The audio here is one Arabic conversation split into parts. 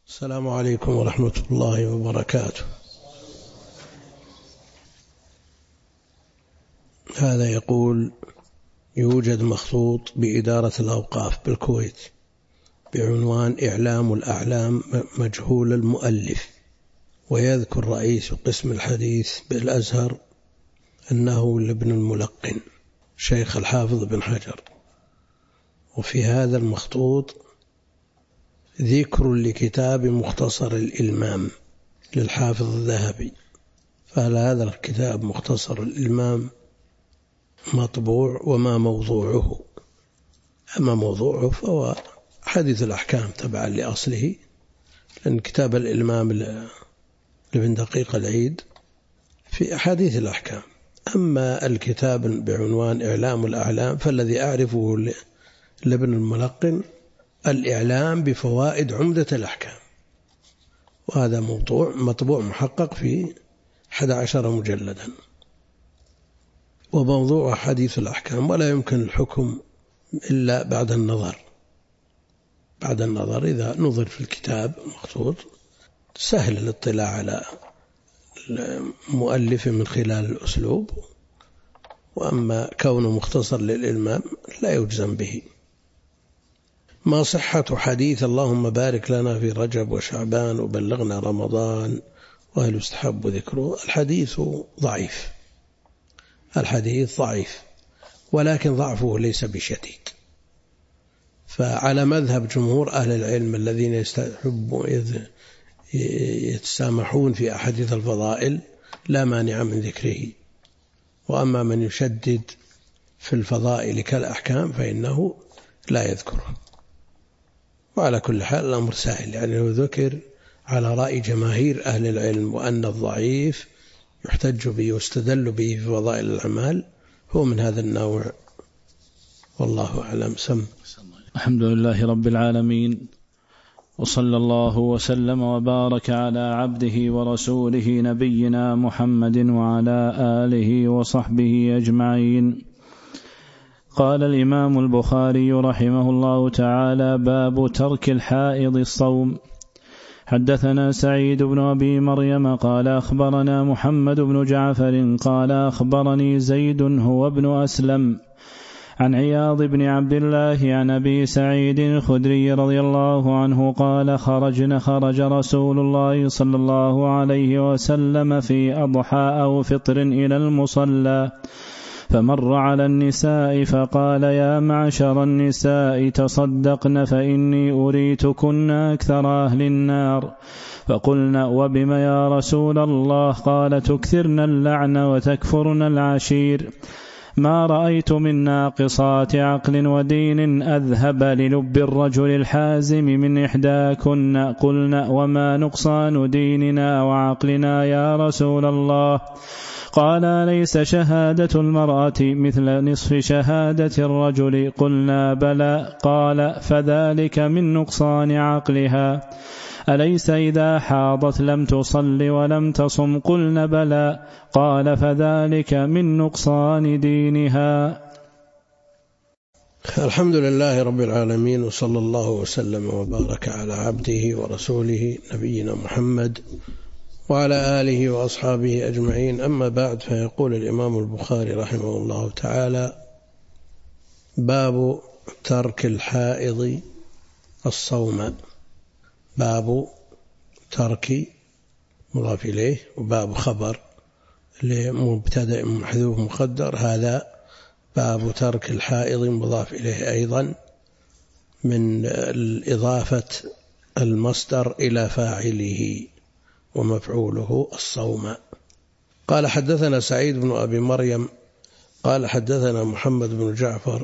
السلام عليكم ورحمة الله وبركاته. هذا يقول: يوجد مخطوط بإدارة الأوقاف بالكويت بعنوان إعلام الأعلام مجهول المؤلف، ويذكر رئيس قسم الحديث بالأزهر أنه لابن الملقن شيخ الحافظ بن حجر. وفي هذا المخطوط ذكر لكتاب مختصر الإلمام للحافظ الذهبي، فهل هذا الكتاب مختصر الإلمام مطبوع وما موضوعه؟ أما موضوعه فهو حديث الأحكام تبعا لأصله، لأن كتاب الإلمام لابن دقيق العيد في أحاديث الأحكام. أما الكتاب بعنوان إعلام الأعلام فالذي أعرفه لابن الملقن الإعلام بفوائد عمدة الأحكام، وهذا مطبوع محقق في 11 مجلدا، وموضوع حديث الأحكام، ولا يمكن الحكم إلا بعد النظر. إذا نظر في الكتاب مخطوط سهل الاطلاع على المؤلف من خلال الأسلوب، وأما كونه مختصر للإلمام لا يجزم به. ما صحة حديث اللهم بارك لنا في رجب وشعبان وبلغنا رمضان وهل يستحب ذكره؟ الحديث ضعيف، ولكن ضعفه ليس بشديد. فعلى مذهب جمهور أهل العلم الذين يتسامحون في أحاديث الفضائل لا مانع من ذكره، وأما من يشدد في الفضائل كالأحكام فإنه لا يذكره. وعلى كل حال الأمر سهل، يعني لو ذكر على رأي جماهير أهل العلم وأن الضعيف يحتج به واستدل به في فضائل الأعمال هو من هذا النوع، والله أعلم. الحمد لله رب العالمين، وصلى الله وسلم وبارك على عبده ورسوله نبينا محمد وعلى آله وصحبه أجمعين. قال الإمام البخاري رحمه الله تعالى: باب ترك الحائض الصوم. حدثنا سعيد بن أبي مريم قال أخبرنا محمد بن جعفر قال أخبرني زيد هو ابن أسلم عن عياض بن عبد الله عن أبي سعيد الخدري رضي الله عنه قال: خرج رسول الله صلى الله عليه وسلم في أضحى أو فطر إلى المصلى، فمر على النساء فقال: يا معشر النساء تصدقن فإني أريتكن أكثر أهل النار. فقلنا: وبم يا رسول الله؟ قال: تكثرن اللعن وتكفرن العشير. ما رأيت من ناقصات عقل ودين أذهب للب الرجل الحازم من إحداكن. قلنا: وما نقصان ديننا وعقلنا يا رسول الله؟ قال: ليس شهادة المرأة مثل نصف شهادة الرجل. قلنا: بلى. قال: فذلك من نقصان عقلها. أليس إذا حاضت لم تصل ولم تصم؟ قلنا: بلى. قال: فذلك من نقصان دينها. الحمد لله رب العالمين، وصلى الله وسلم وبارك على عبده ورسوله نبينا محمد وعلى آله وأصحابه أجمعين. أما بعد، فيقول الإمام البخاري رحمه الله تعالى: باب ترك الحائض الصوم. باب ترك مضاف إليه، وباب خبر لمبتدأ محذوف مقدر، هذا باب ترك الحائض مضاف إليه أيضا من الإضافة المصدر إلى فاعله ومفعوله الصوم. قال: حدثنا سعيد بن أبي مريم قال حدثنا محمد بن جعفر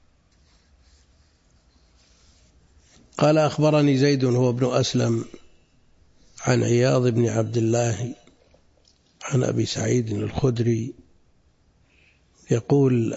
قال أخبرني زيد هو ابن أسلم عن عياض بن عبد الله عن أبي سعيد الخدري. يقول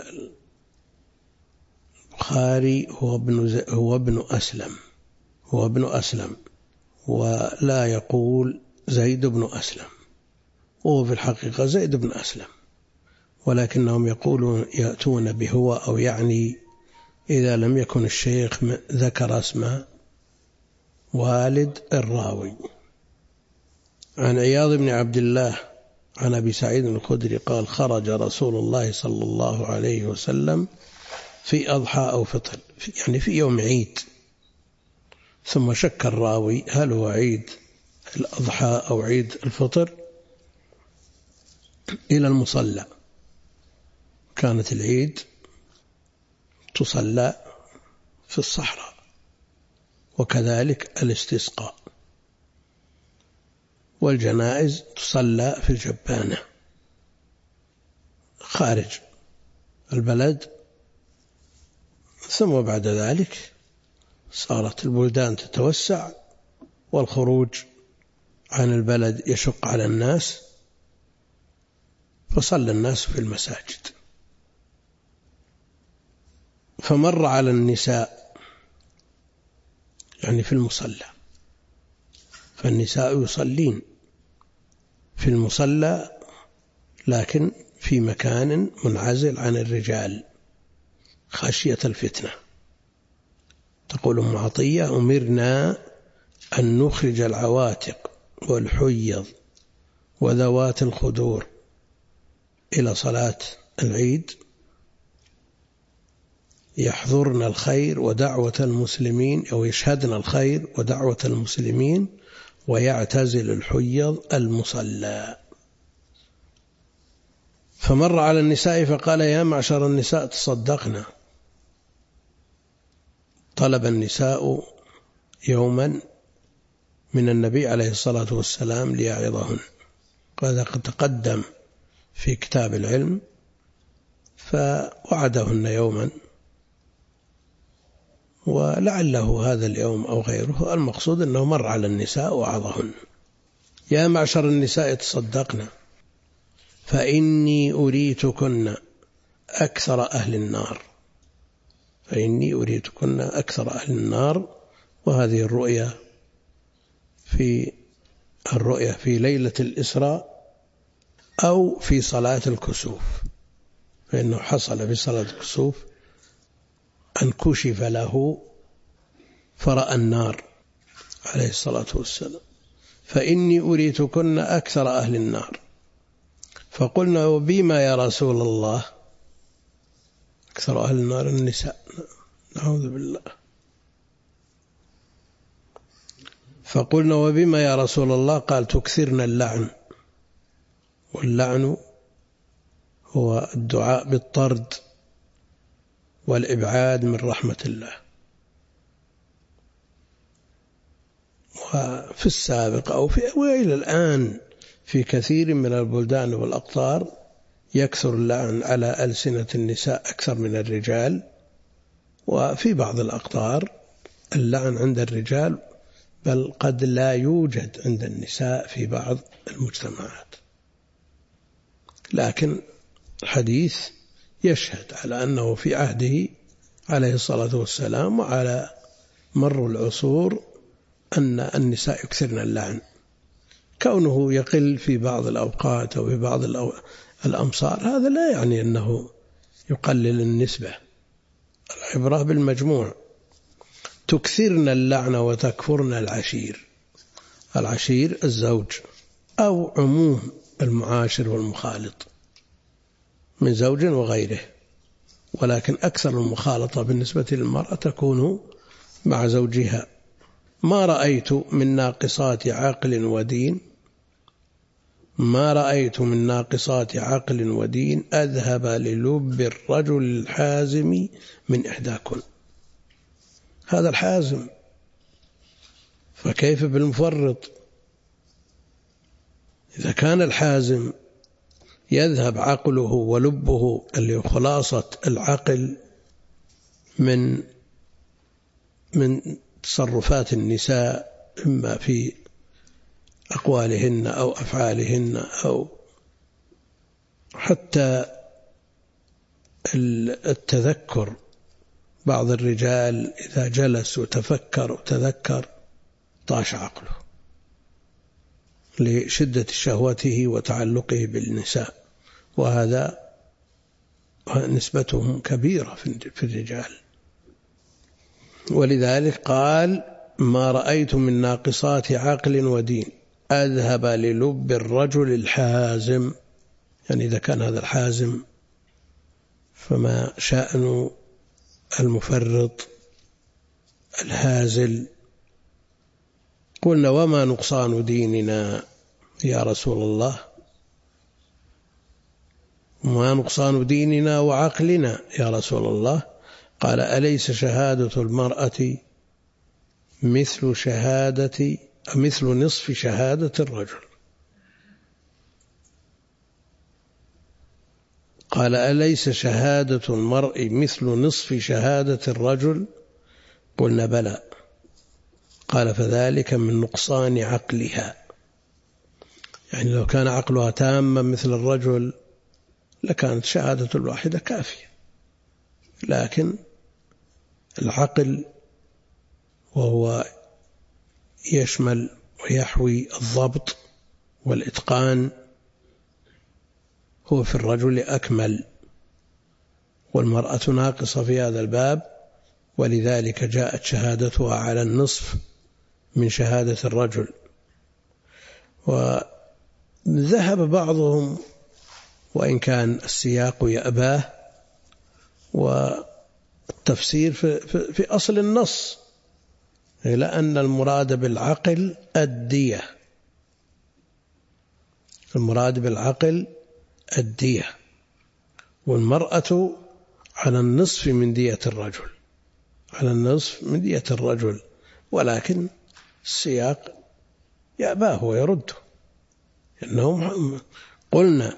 البخاري هو ابن أسلم، ولا يقول زيد بن أسلم، وهو في الحقيقة زيد بن أسلم، ولكنهم يقولون يأتون بهو أو يعني إذا لم يكن الشيخ ذكر اسمه والد الراوي. عن عياض بن عبد الله عن أبي سعيد الخدري قال خرج رسول الله صلى الله عليه وسلم في أضحى أو فطر، يعني في يوم عيد، ثم شك الراوي هل هو عيد الأضحى أو عيد الفطر، إلى المصلى. كانت العيد تصلى في الصحراء، وكذلك الاستسقاء، والجنائز تصلى في الجبانة خارج البلد. ثم بعد ذلك صارت البلدان تتوسع، والخروج عن البلد يشق على الناس، فصلى الناس في المساجد. فمر على النساء، يعني في المصلى، فالنساء يصلين في المصلى لكن في مكان منعزل عن الرجال خشية الفتنة. تقول أم عطية أمرنا أن نخرج العواتق والحيض وذوات الخدور إلى صلاة العيد يحضرن الخير ودعوة المسلمين، أو يشهدن الخير ودعوة المسلمين، ويعتزل الحيض المصلى. فمر على النساء فقال يا معشر النساء تصدقنا. طلب النساء يوما من النبي عليه الصلاة والسلام ليعظهن، وهذا قد تقدم في كتاب العلم، فوعدهن يوما، ولعله هذا اليوم أو غيره، المقصود أنه مر على النساء وعظهن. يا معشر النساء تصدقنا فإني أريتكن أكثر أهل النار، فإني أريتكن أكثر أهل النار. وهذه الرؤيا في ليلة الإسراء أو في صلاة الكسوف، فإنه حصل في صلاة الكسوف أن كشف له فرأى النار عليه الصلاة والسلام. فإني أريتكن أكثر أهل النار. فقلنا وبما يا رسول الله؟ أكثر أهل النار النساء، نعوذ بالله. فقلنا وبما يا رسول الله؟ قال تكثرن اللعن، واللعن هو الدعاء بالطرد والإبعاد من رحمة الله. وفي السابق وإلى الآن في كثير من البلدان والأقطار يكثر اللعن على ألسنة النساء أكثر من الرجال، وفي بعض الأقطار اللعن عند الرجال بل قد لا يوجد عند النساء في بعض المجتمعات. لكن الحديث يشهد على أنه في عهده عليه الصلاة والسلام وعلى مر العصور أن النساء يكثرن اللعن. كونه يقل في بعض الأوقات أو في بعض الأمصار هذا لا يعني أنه يقلل النسبة، العبرة بالمجموع. تكثرن اللعن وتكفرن العشير، العشير الزوج أو عموم المعاشر والمخالط من زوج وغيره، ولكن أكثر المخالطة بالنسبة للمرأة تكون مع زوجها. ما رأيت من ناقصات عقل ودين، ما رأيت من ناقصات عقل ودين أذهب للب الرجل الحازم من إحداكن. هذا الحازم، فكيف بالمفرط؟ إذا كان الحازم يذهب عقله ولبه اللي هو خلاصة العقل من تصرفات النساء، إما في أقوالهن أو أفعالهن أو حتى التذكر. بعض الرجال إذا جلس وتفكر وتذكر طاش عقله لشدة شهوته وتعلقه بالنساء، وهذا نسبتهم كبيرة في الرجال. ولذلك قال ما رأيت من ناقصات عقل ودين أذهب للب الرجل الحازم. يعني إذا كان هذا الحازم فما شأن المفرط الهازل؟ قلنا وما نقصان ديننا يا رسول الله؟ ما نقصان ديننا وعقلنا يا رسول الله؟ قال أليس شهادة المرأة مثل نصف شهادة الرجل؟ قال أليس شهادة المرء مثل نصف شهادة الرجل؟ قلنا بلى. قال فذلك من نقصان عقلها. يعني لو كان عقلها تاما مثل الرجل لكانت شهادة الواحدة كافية، لكن العقل وهو يشمل ويحوي الضبط والإتقان هو في الرجل أكمل، والمرأة ناقصة في هذا الباب، ولذلك جاءت شهادتها على النصف من شهادة الرجل. وذهب بعضهم، وإن كان السياق يأباه، والتفسير في أصل النص إلى أن المراد بالعقل الدية. المراد بالعقل الدية، والمرأة على النصف من دية الرجل، على النصف من دية الرجل، ولكن السياق يأباه ويرده. إنهم قلنا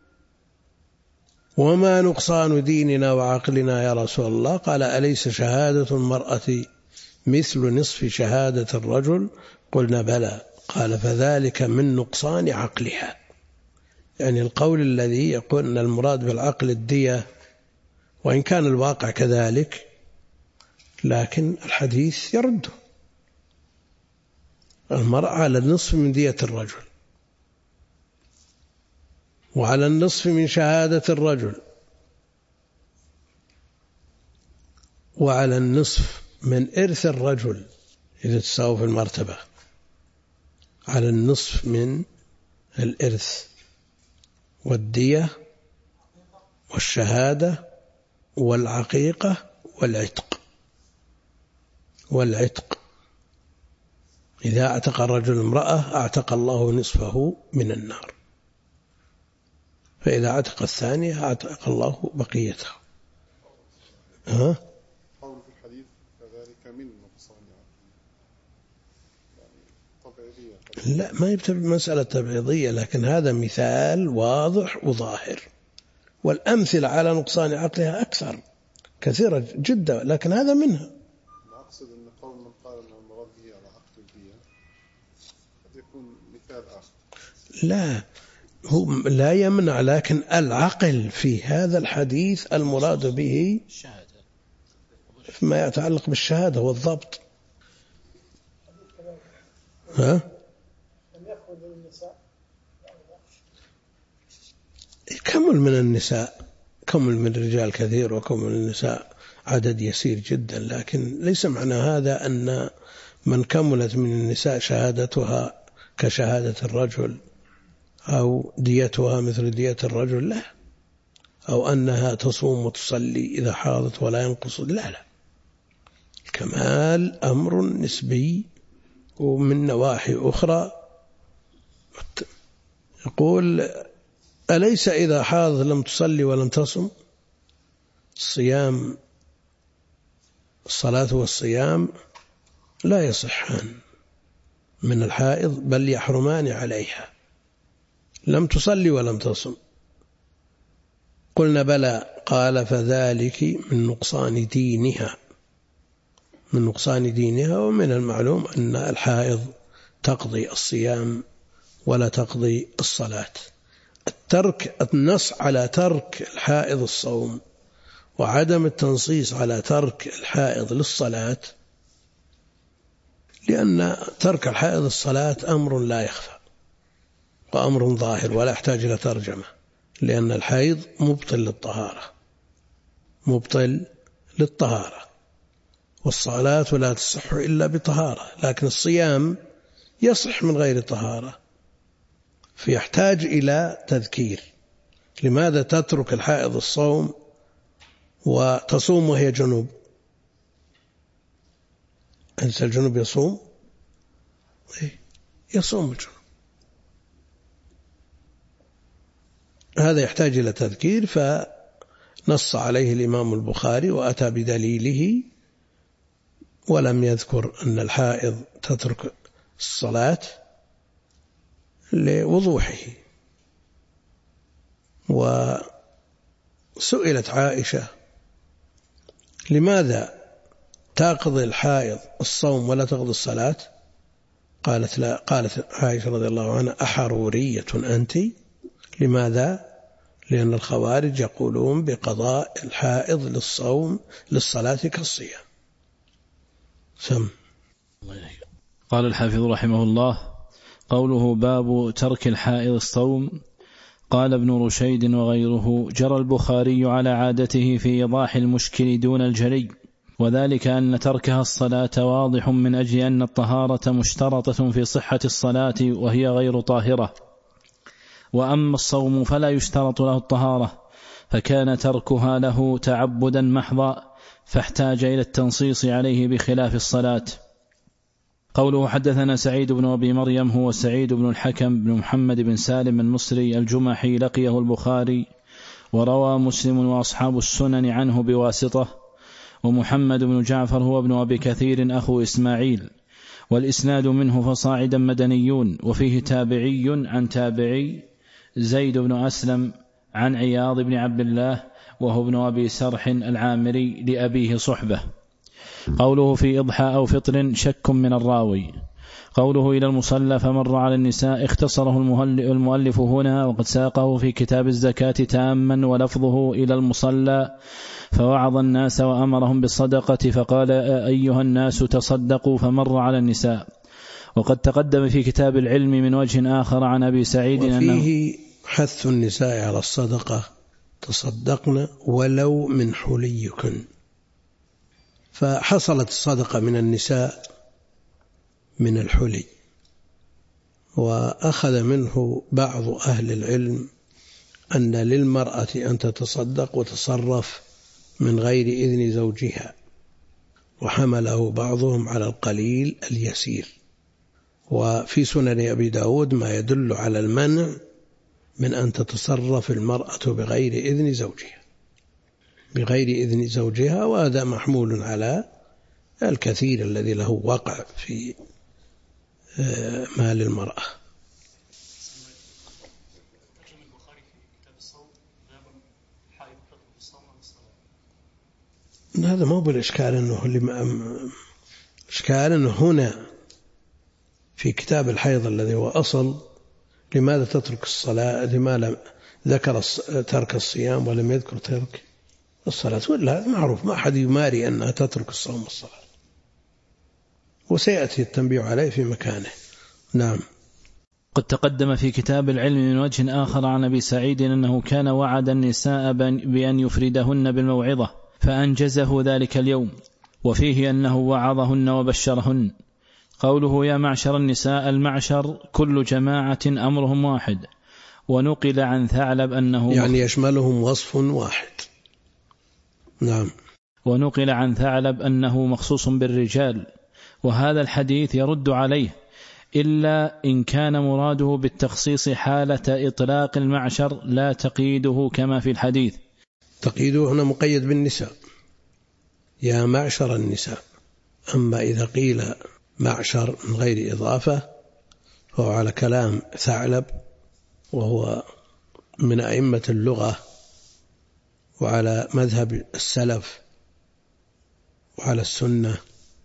وما نقصان ديننا وعقلنا يا رسول الله؟ قال أليس شهادة المرأة مثل نصف شهادة الرجل؟ قلنا بلى. قال فذلك من نقصان عقلها. يعني القول الذي يقول أن المراد بالعقل الدية، وإن كان الواقع كذلك، لكن الحديث يرده. المرأة على النصف من دية الرجل، وعلى النصف من شهادة الرجل، وعلى النصف من إرث الرجل إذا تساووا في المرتبة، على النصف من الإرث والدية والشهادة والعقيقة والعتق. إذا اعتق الرجل امرأة اعتق الله نصفه من النار، فإذا اعتق الثانية اعتق الله بقيته. قول في الحديث كذلك من نقصان تبعيضية. لا، ما يبتبع مسألة تبعيضية، لكن هذا مثال واضح وظاهر، والأمثلة على نقصان عقلها أكثر كثيرة جدا، لكن هذا منها. أقصد أن قول من قال أن المراد به على عقل الدية قد يكون مثال آخر. لا، هو لا يمنع، لكن العقل في هذا الحديث المراد به فيما يتعلق بالشهادة والضبط. ها؟ كمل من النساء، كمل من الرجال كثير، وكمل من النساء عدد يسير جدا، لكن ليس معنى هذا أن من كملت من النساء شهادتها كشهادة الرجل أو ديتها مثل دية الرجل، لا، أو أنها تصوم وتصلي إذا حاضت ولا ينقص، لا. الكمال أمر نسبي، ومن نواحي أخرى يقول أليس إذا حاضت لم تصلي ولم تصم؟ الصلاة والصيام لا يصحان من الحائض، بل يحرمان عليها، لم تصلي ولم تصم. قلنا بلى. قال فذلك من نقصان دينها، من نقصان دينها. ومن المعلوم أن الحائض تقضي الصيام ولا تقضي الصلاة. النص على ترك الحائض الصوم وعدم التنصيص على ترك الحائض للصلاة، لأن ترك الحائض الصلاة أمر لا يخفى وأمر ظاهر ولا يحتاج إلى ترجمة، لأن الحيض مبطل للطهارة، والصلاة لا تصح إلا بطهارة، لكن الصيام يصح من غير طهارة، فيحتاج إلى تذكير. لماذا تترك الحائض الصوم وتصوم وهي جنوب؟ أنت الجنوب يصوم؟ يصوم الجنوب. هذا يحتاج إلى تذكير، فنص عليه الإمام البخاري وأتى بدليله، ولم يذكر أن الحائض تترك الصلاة لوضوحه. وسئلت عائشة لماذا تقضي الحائض الصوم ولا تقضي الصلاة؟ قالت لا، قالت عائشة رضي الله عنها: أحرورية أنت؟ لماذا؟ لأن الخوارج يقولون بقضاء الحائض للصلاة كالصيام. سم. قال الحافظ رحمه الله: قوله باب ترك الحائض الصوم. قال ابن رشيد وغيره: جرى البخاري على عادته في إيضاح المشكل دون الجلي، وذلك أن تركها الصلاة واضح من أجل أن الطهارة مشترطة في صحة الصلاة وهي غير طاهرة، وأما الصوم فلا يشترط له الطهارة، فكان تركها له تعبدا محضا، فاحتاج إلى التنصيص عليه بخلاف الصلاة. قوله حدثنا سعيد بن أبي مريم هو سعيد بن الحكم بن محمد بن سالم المصري الجمحي، لقيه البخاري وروى مسلم وأصحاب السنن عنه بواسطة. ومحمد بن جعفر هو ابن أبي كثير أخو إسماعيل، والإسناد منه فصاعدا مدنيون، وفيه تابعي عن تابعي زيد بن أسلم عن عياض بن عبد الله وهو ابن أبي سرح العامري لأبيه صحبة. قوله في إضحى أو فطر شك من الراوي. قوله إلى المصلى فمر على النساء اختصره المؤلف هنا، وقد ساقه في كتاب الزكاة تاما، ولفظه إلى المصلى، فوعظ الناس وأمرهم بالصدقة فقال: أيها الناس تصدقوا، فمر على النساء. وقد تقدم في كتاب العلم من وجه آخر عن أبي سعيد وفيه حث النساء على الصدقة: تصدقن ولو من حليكن. فحصلت الصدقة من النساء من الحلي. وأخذ منه بعض أهل العلم أن للمرأة أن تتصدق وتصرف من غير إذن زوجها، وحمله بعضهم على القليل اليسير. وفي سنن أبي داود ما يدل على المنع من أن تتصرف المرأة بغير إذن زوجها، وهذا محمول على الكثير الذي له وقع في مال المرأة. هذا ما هو بالإشكال، إشكال أنه هنا في كتاب الحيض الذي هو أصل، لماذا تترك الصلاة؟ لماذا ذكر ترك الصيام ولم يذكر ترك الصلاة؟ ولا معروف ما أحد يماري أنها تترك الصوم والصلاة، وسيأتي التنبيه عليه في مكانه. نعم. قد تقدم في كتاب العلم من وجه آخر عن أبي سعيد أنه كان وعد النساء بأن يفردهن بالموعظة، فأنجزه ذلك اليوم، وفيه أنه وعظهن وبشرهن. قوله يا معشر النساء، المعشر كل جماعة أمرهم واحد. ونقل عن ثعلب أنه يعني يشملهم وصف واحد. نعم. ونقل عن ثعلب أنه مخصوص بالرجال، وهذا الحديث يرد عليه، إلا إن كان مراده بالتخصيص حالة إطلاق المعشر لا تقييده كما في الحديث. تقييده هنا مقيد بالنساء، يا معشر النساء. أما إذا قيل معشر من غير إضافة فهو على كلام ثعلب، وهو من أئمة اللغة وعلى مذهب السلف وعلى السنة،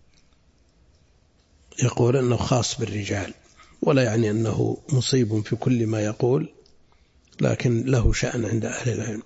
يقول أنه خاص بالرجال، ولا يعني أنه مصيب في كل ما يقول، لكن له شأن عند أهل العلم.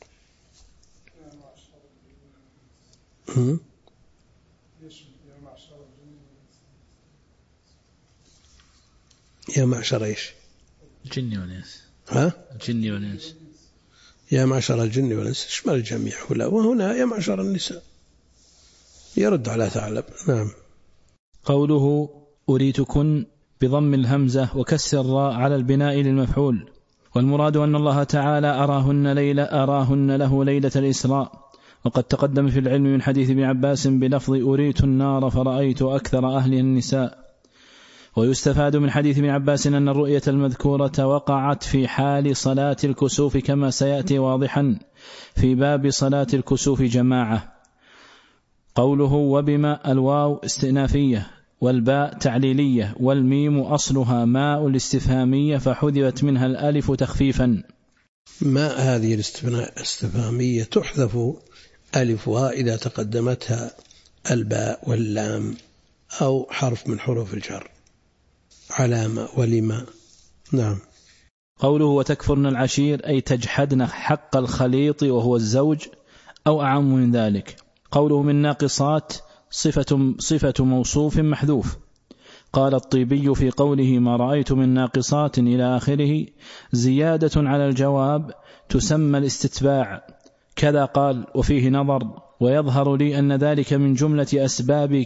يا معشر إيش؟ الجن والإنس. الجن والإنس. يا معشر الجن والإنس اشمل الجميع، وهنا يا معشر النساء. يرد على ثعلب. نعم. قوله أريتكن بضم الهمزة وكسر الراء على البناء للمفعول، والمراد أن الله تعالى أراهن له ليلة الإسراء، وقد تقدم في العلم من حديث ابن عباس بلفظ أريت النار فرأيت أكثر أهلها النساء. ويستفاد من حديث ابن عباس أن الرؤية المذكورة وقعت في حال صلاة الكسوف كما سيأتي واضحا في باب صلاة الكسوف جماعة. قوله وبما الواو استئنافية والباء تعليلية والميم أصلها ماء الاستفهامية فحذفت منها الألف تخفيفا. ماء هذه الاستفهامية تحذف ألفها إذا تقدمتها الباء واللام أو حرف من حروف الجر، علامة ولما. نعم. قوله وتكفرن العشير أي تجحدن حق الخليط وهو الزوج أو أعم من ذلك. قوله من ناقصات صفة موصوف محذوف. قال الطيبي في قوله ما رأيت من ناقصات إلى آخره زيادة على الجواب تسمى الاستتباع، كذا قال وفيه نظر، ويظهر لي أن ذلك من جملة أسباب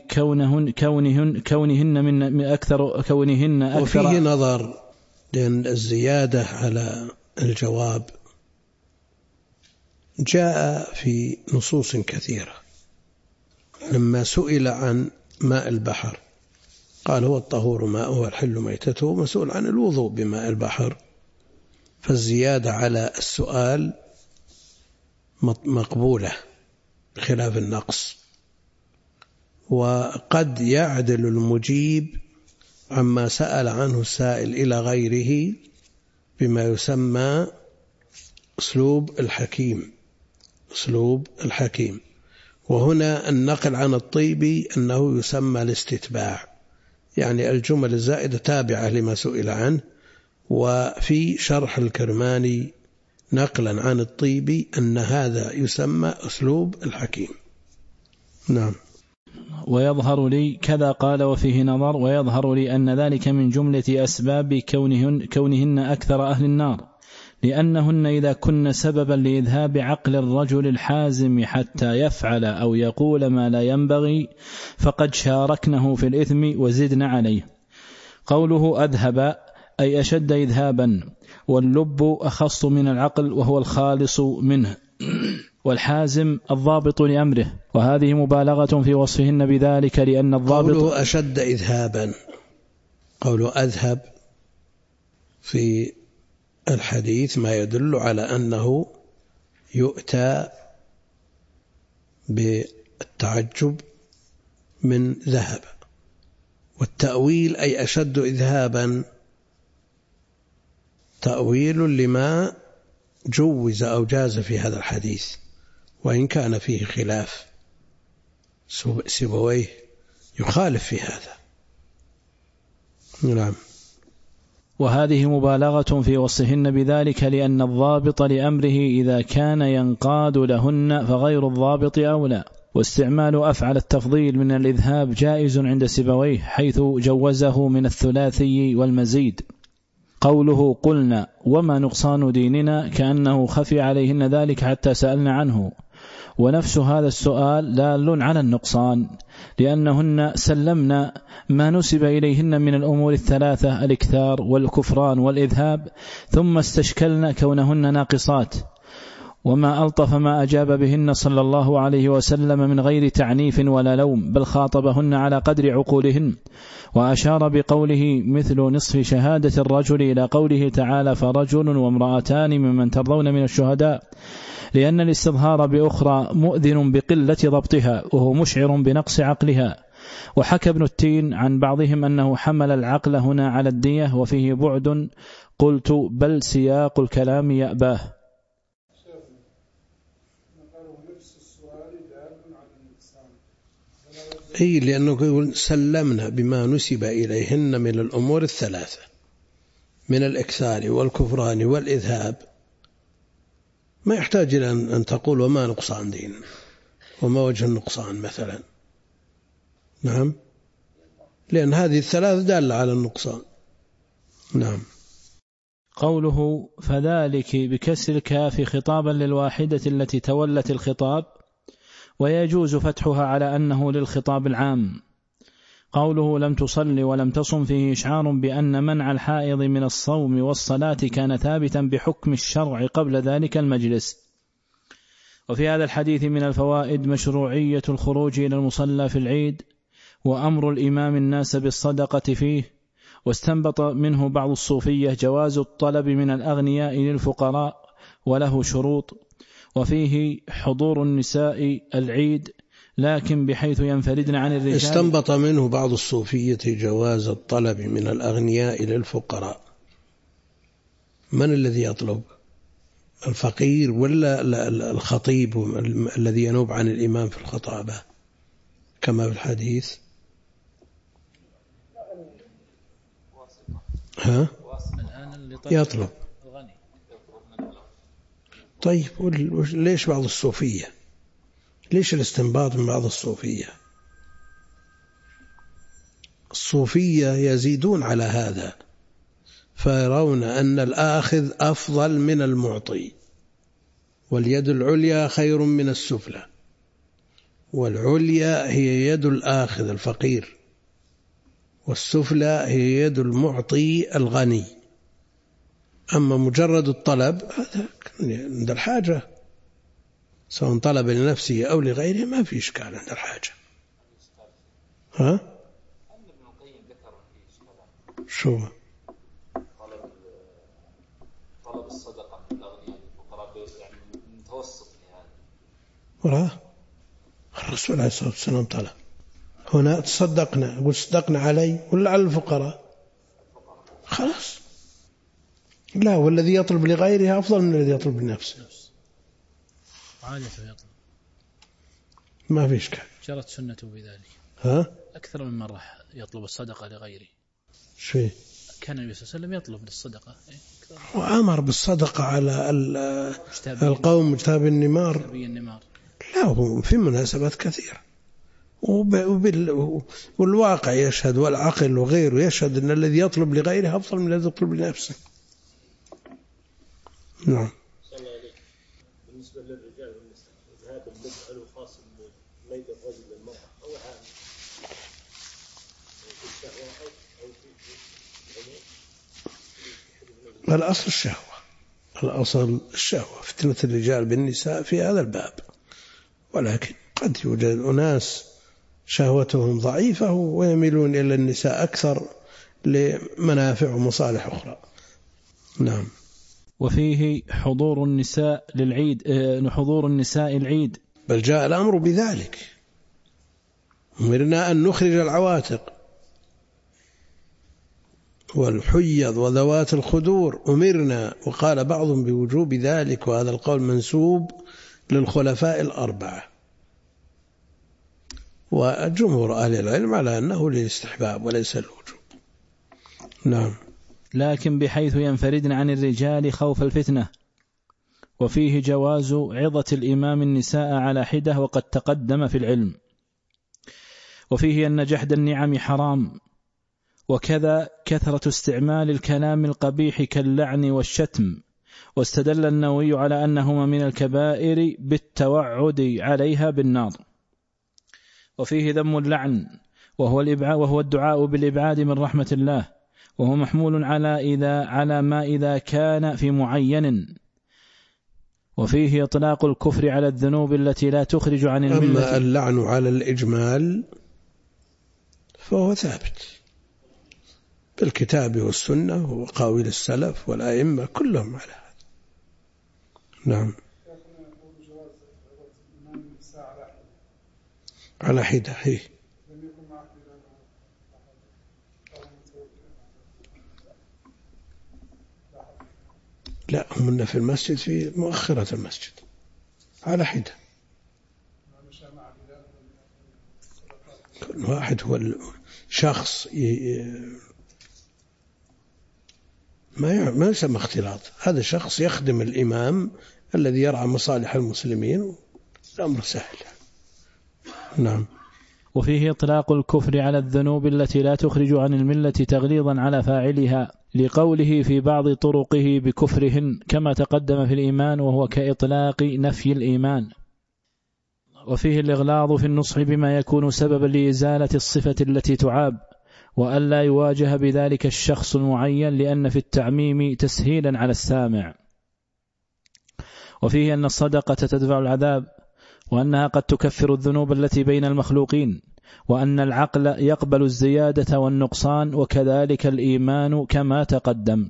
كونهن من أكثر كونهن أكثر. وفيه نظر لأن الزيادة على الجواب جاء في نصوص كثيرة. لما سئل عن ماء البحر قال هو الطهور ماءه الحل ميتته، مسؤول عن الوضوء بماء البحر، فالزيادة على السؤال مقبولة بخلاف النقص. وقد يعدل المجيب عما سأل عنه السائل إلى غيره بما يسمى أسلوب الحكيم. وهنا النقل عن الطيبي أنه يسمى الاستتباع، يعني الجمل الزائدة تابعة لما سئل عنه. وفي شرح الكرماني نقلا عن الطيبي أن هذا يسمى أسلوب الحكيم. نعم. ويظهر لي كذا قال وفيه نظر، ويظهر لي أن ذلك من جملة أسباب كونهن أكثر أهل النار، لأنهن إذا كن سببا لإذهاب عقل الرجل الحازم حتى يفعل أو يقول ما لا ينبغي فقد شاركنه في الإثم وزدن عليه. قوله أذهب أي أشد إذهابا، واللب أخص من العقل وهو الخالص منه، والحازم الضابط لأمره، وهذه مبالغة في وصفهن بذلك لأن الضابط. قوله أشد إذهابا، قوله أذهب في الحديث ما يدل على أنه يؤتى بالتعجب من ذهب، والتأويل أي أشد إذهابا تأويل لما جوز أو جاز في هذا الحديث، وإن كان فيه خلاف سيبويه يخالف في هذا. نعم. وهذه مبالغة في وصفهن بذلك لأن الضابط لأمره إذا كان ينقاد لهن فغير الضابط أولى. واستعمال أفعل التفضيل من الإذهاب جائز عند سيبويه حيث جوزه من الثلاثي والمزيد. قوله قلنا وما نقصان ديننا كأنه خفي عليهن ذلك حتى سألنا عنه، ونفس هذا السؤال دال على النقصان، لأنهن سلمنا ما نسب إليهن من الأمور الثلاثة الإكثار والكفران والإذهاب، ثم استشكلنا كونهن ناقصات، وما ألطف ما أجاب بهن صلى الله عليه وسلم من غير تعنيف ولا لوم، بل خاطبهن على قدر عقولهن، وأشار بقوله مثل نصف شهادة الرجل إلى قوله تعالى فرجل وامرأتان ممن ترضون من الشهداء، لأن الاستظهار بأخرى مؤذن بقلة ضبطها وهو مشعر بنقص عقلها. وحكى ابن التين عن بعضهم أنه حمل العقل هنا على الدية وفيه بعد، قلت بل سياق الكلام يأباه. أي لأنه يقول سلمنا بما نسب إليهن من الأمور الثلاثة من الإكثار والكفران والإذهاب، ما يحتاج إلى أن تقول وما نقصان دين وما وجه النقصان مثلا. نعم، لأن هذه الثلاث دالة على النقصان. نعم. قوله فذلك بكسر الكاف خطابا للواحدة التي تولت الخطاب، ويجوز فتحها على أنه للخطاب العام. قوله لم تصل ولم تصم فيه إشعار بأن منع الحائض من الصوم والصلاة كان ثابتا بحكم الشرع قبل ذلك المجلس. وفي هذا الحديث من الفوائد مشروعية الخروج إلى المصلى في العيد، وأمر الإمام الناس بالصدقة فيه. واستنبط منه بعض الصوفية جواز الطلب من الأغنياء للفقراء وله شروط. وفيه حضور النساء العيد لكن بحيث ينفردن عن الرجال. استنبط منه بعض الصوفية جواز الطلب من الأغنياء للفقراء. من الذي يطلب؟ الفقير ولا الخطيب الذي ينوب عن الإمام في الخطابة كما في الحديث؟ ها؟ يطلب. طيب ليش بعض الصوفية؟ ليش الاستنباط من بعض الصوفية؟ الصوفية يزيدون على هذا، فيرون أن الآخذ أفضل من المعطي، واليد العليا خير من السفلى، والعليا هي يد الآخذ الفقير، والسفلى هي يد المعطي الغني. أما مجرد الطلب هذا عند الحاجة، سواء طلب لنفسه أو لغيره ما في إشكال عند الحاجة. ها؟ شو؟ طلب الصدقة من الأغنياء الفقراء يعني متوسط يعني. وراه الرسول عليه الصلاة والسلام طلب هنا تصدقنا، قل صدقنا علي ولا على الفقراء؟ خلاص. لا، والذي يطلب لغيره أفضل من الذي يطلب لنفسه. عادة يطلب، ما في إشكال، جرت سنته بذلك. ها؟ أكثر من مرة يطلب الصدقة لغيره. شيء كان النبي صلى الله عليه وسلم يطلب للصدقة، وأمر بالصدقة على القوم مجتاب النمار. لا، هو في مناسبات كثيرة، والواقع يشهد والعقل وغيره يشهد أن الذي يطلب لغيره أفضل من الذي يطلب لنفسه. نعم. بالنسبة للرجال والنساء ذهاب المدعى له خاص بميت الرجل للمرأة أو عام في الشهوة أو في الأصل الشهوة، الأصل الشهوة، فتنة الرجال بالنساء في هذا الباب، ولكن قد يوجد أناس شهوتهم ضعيفة ويميلون إلى النساء أكثر لمنافع ومصالح أخرى. نعم. وفيه حضور النساء للعيد، حضور النساء العيد، بل جاء الأمر بذلك. أمرنا أن نخرج العواتق والحيض وذوات الخدور، أمرنا. وقال بعضهم بوجوب ذلك، وهذا القول منسوب للخلفاء الأربعة، وجمهور أهل العلم على أنه للاستحباب وليس الوجوب. نعم. لكن بحيث ينفردن عن الرجال خوف الفتنة. وفيه جواز عظة الإمام النساء على حدة وقد تقدم في العلم. وفيه أن جحد النعم حرام، وكذا كثرة استعمال الكلام القبيح كاللعن والشتم. واستدل النووي على أنهما من الكبائر بالتوعد عليها بالنار. وفيه ذم اللعن وهو الدعاء بالإبعاد من رحمة الله، وهو محمول على ما إذا كان في معين. وفيه إطلاق الكفر على الذنوب التي لا تخرج عن الملة. أما اللعن على الإجمال فهو ثابت بالكتاب والسنة وقاويل السلف والأئمة كلهم على هذا. نعم. على حدة هي. لا، هم في المسجد في مؤخرة المسجد على حدة. كل واحد هو شخص ما يسمى اختلاط. هذا شخص يخدم الإمام الذي يرعى مصالح المسلمين، الأمر سهل. نعم. وفيه إطلاق الكفر على الذنوب التي لا تخرج عن الملة تغليظا على فاعلها، لقوله في بعض طرقه بكفرهن كما تقدم في الإيمان، وهو كإطلاق نفي الإيمان. وفيه الإغلاظ في النصح بما يكون سببا لإزالة الصفة التي تعاب، وألا يواجه بذلك الشخص المعين، لأن في التعميم تسهيلا على السامع. وفيه أن الصدقة تدفع العذاب، وأنها قد تكفر الذنوب التي بين المخلوقين، وأن العقل يقبل الزيادة والنقصان، وكذلك الإيمان كما تقدم.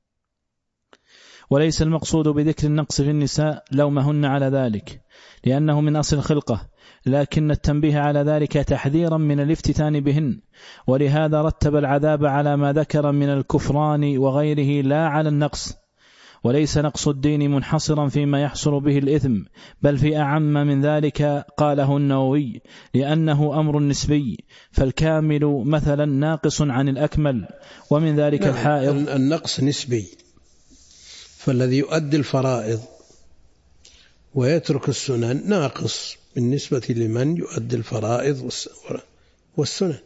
وليس المقصود بذكر النقص في النساء لومهن على ذلك، لأنه من أصل الخلقة، لكن التنبيه على ذلك تحذيرا من الافتتان بهن، ولهذا رتب العذاب على ما ذكر من الكفران وغيره لا على النقص. وليس نقص الدين منحصرا فيما يحصل به الإثم، بل في أعم من ذلك قاله النووي، لأنه أمر نسبي، فالكامل مثلا ناقص عن الأكمل، ومن ذلك الحائض. النقص نسبي، فالذي يؤدي الفرائض ويترك السنن ناقص بالنسبة لمن يؤدي الفرائض والسنن،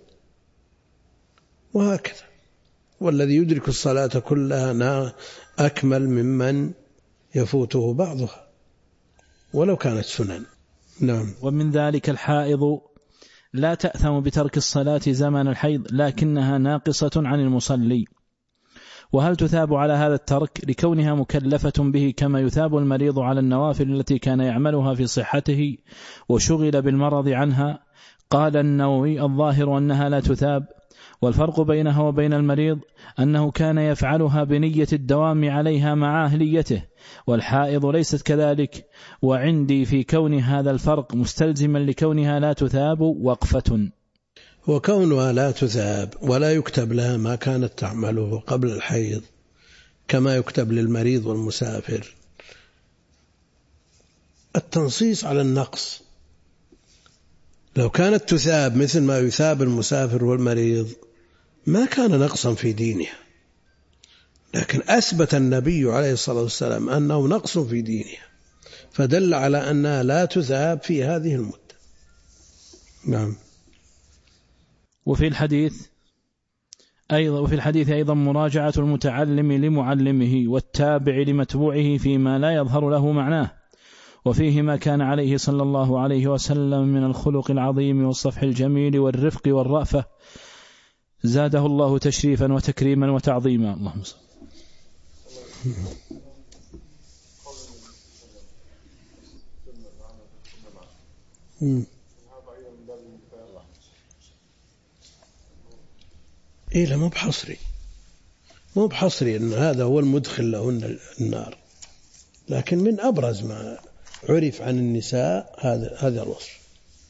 وهكذا. والذي يدرك الصلاة كلها أكمل ممن يفوته بعضها ولو كانت سنن. نعم. ومن ذلك الحائض لا تأثم بترك الصلاة زمن الحيض، لكنها ناقصة عن المصلي. وهل تثاب على هذا الترك لكونها مكلفة به كما يثاب المريض على النوافل التي كان يعملها في صحته وشغل بالمرض عنها؟ قال النووي الظاهر أنها لا تثاب، والفرق بينها وبين المريض أنه كان يفعلها بنية الدوام عليها مع أهليته، والحائض ليست كذلك. وعندي في كون هذا الفرق مستلزما لكونها لا تثاب وقفة. وكونها لا تثاب ولا يكتب لها ما كانت تعمله قبل الحيض كما يكتب للمريض والمسافر، التنصيص على النقص. لو كانت تثاب مثل ما يثاب المسافر والمريض ما كان نقصا في دينها، لكن أثبت النبي عليه الصلاة والسلام أنه نقص في دينها، فدل على أنها لا تثاب في هذه المدة. نعم. وفي الحديث أيضا مراجعة المتعلم لمعلمه والتابع لمتبوعه فيما لا يظهر له معناه، وفيه ما كان عليه صلى الله عليه وسلم من الخلق العظيم والصفح الجميل والرفق والرأفة، زاده الله تشريفا وتكريما وتعظيما. اللهم صل. لا مو بحصري أن هذا هو المدخل لهن النار، لكن من أبرز ما عرف عن النساء هذا الوصف.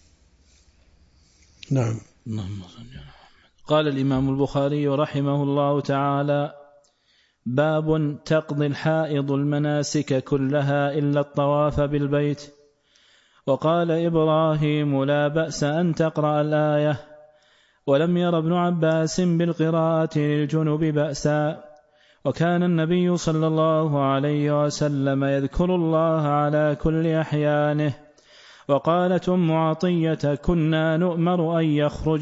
نعم. قال الإمام البخاري رحمه الله تعالى: باب تقضي الحائض المناسك كلها إلا الطواف بالبيت. وقال إبراهيم: لا بأس أن تقرأ الآية. ولم ير ابن عباس بالقراءة للجنب بأسا. وكان النبي صلى الله عليه وسلم يذكر الله على كل أحيانه. وقالت أم عطية: كنا نؤمر أن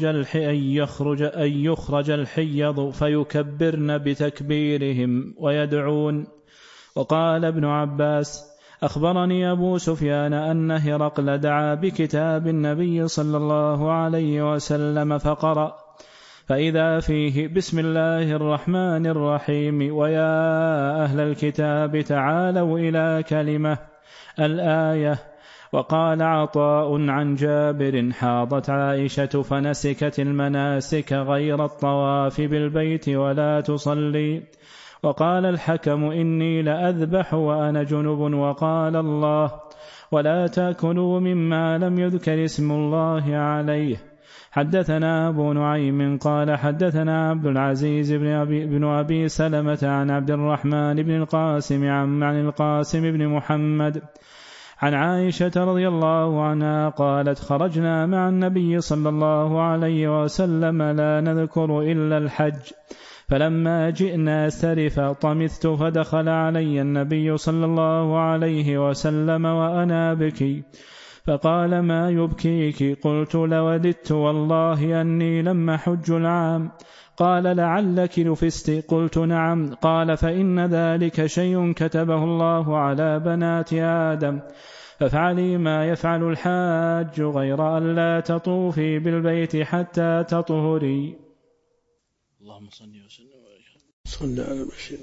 يخرج الحيض فيكبرن بتكبيرهم ويدعون. وقال ابن عباس: أخبرني أبو سفيان أن هرقل دعا بكتاب النبي صلى الله عليه وسلم فقرأ، فإذا فيه: بسم الله الرحمن الرحيم، ويا أهل الكتاب تعالوا إلى كلمة، الآية. وقال عطاء عن جابر: حاضت عائشة فنسكت المناسك غير الطواف بالبيت ولا تصلي. وقال الحكم: إني لأذبح وأنا جنب. وقال الله: ولا تأكلوا مما لم يذكر اسم الله عليه. حدثنا أبو نعيم قال حدثنا عبد العزيز بن أبي سلمة عن عبد الرحمن بن القاسم عن القاسم بن محمد عن عائشة رضي الله عنها قالت: خرجنا مع النبي صلى الله عليه وسلم لا نذكر إلا الحج، فلما جئنا سرف طمثت، فدخل علي النبي صلى الله عليه وسلم وأنا أبكي، فقال: ما يبكيك؟ قلت: لوددت والله أني لم أحج العام. قال: لعلك نفست؟ قلت: نعم. قال: فإن ذلك شيء كتبه الله على بنات آدم، فافعلي ما يفعل الحاج غير أن لا تطوفي بالبيت حتى تطهري. اللهم صل وسلم على المشير.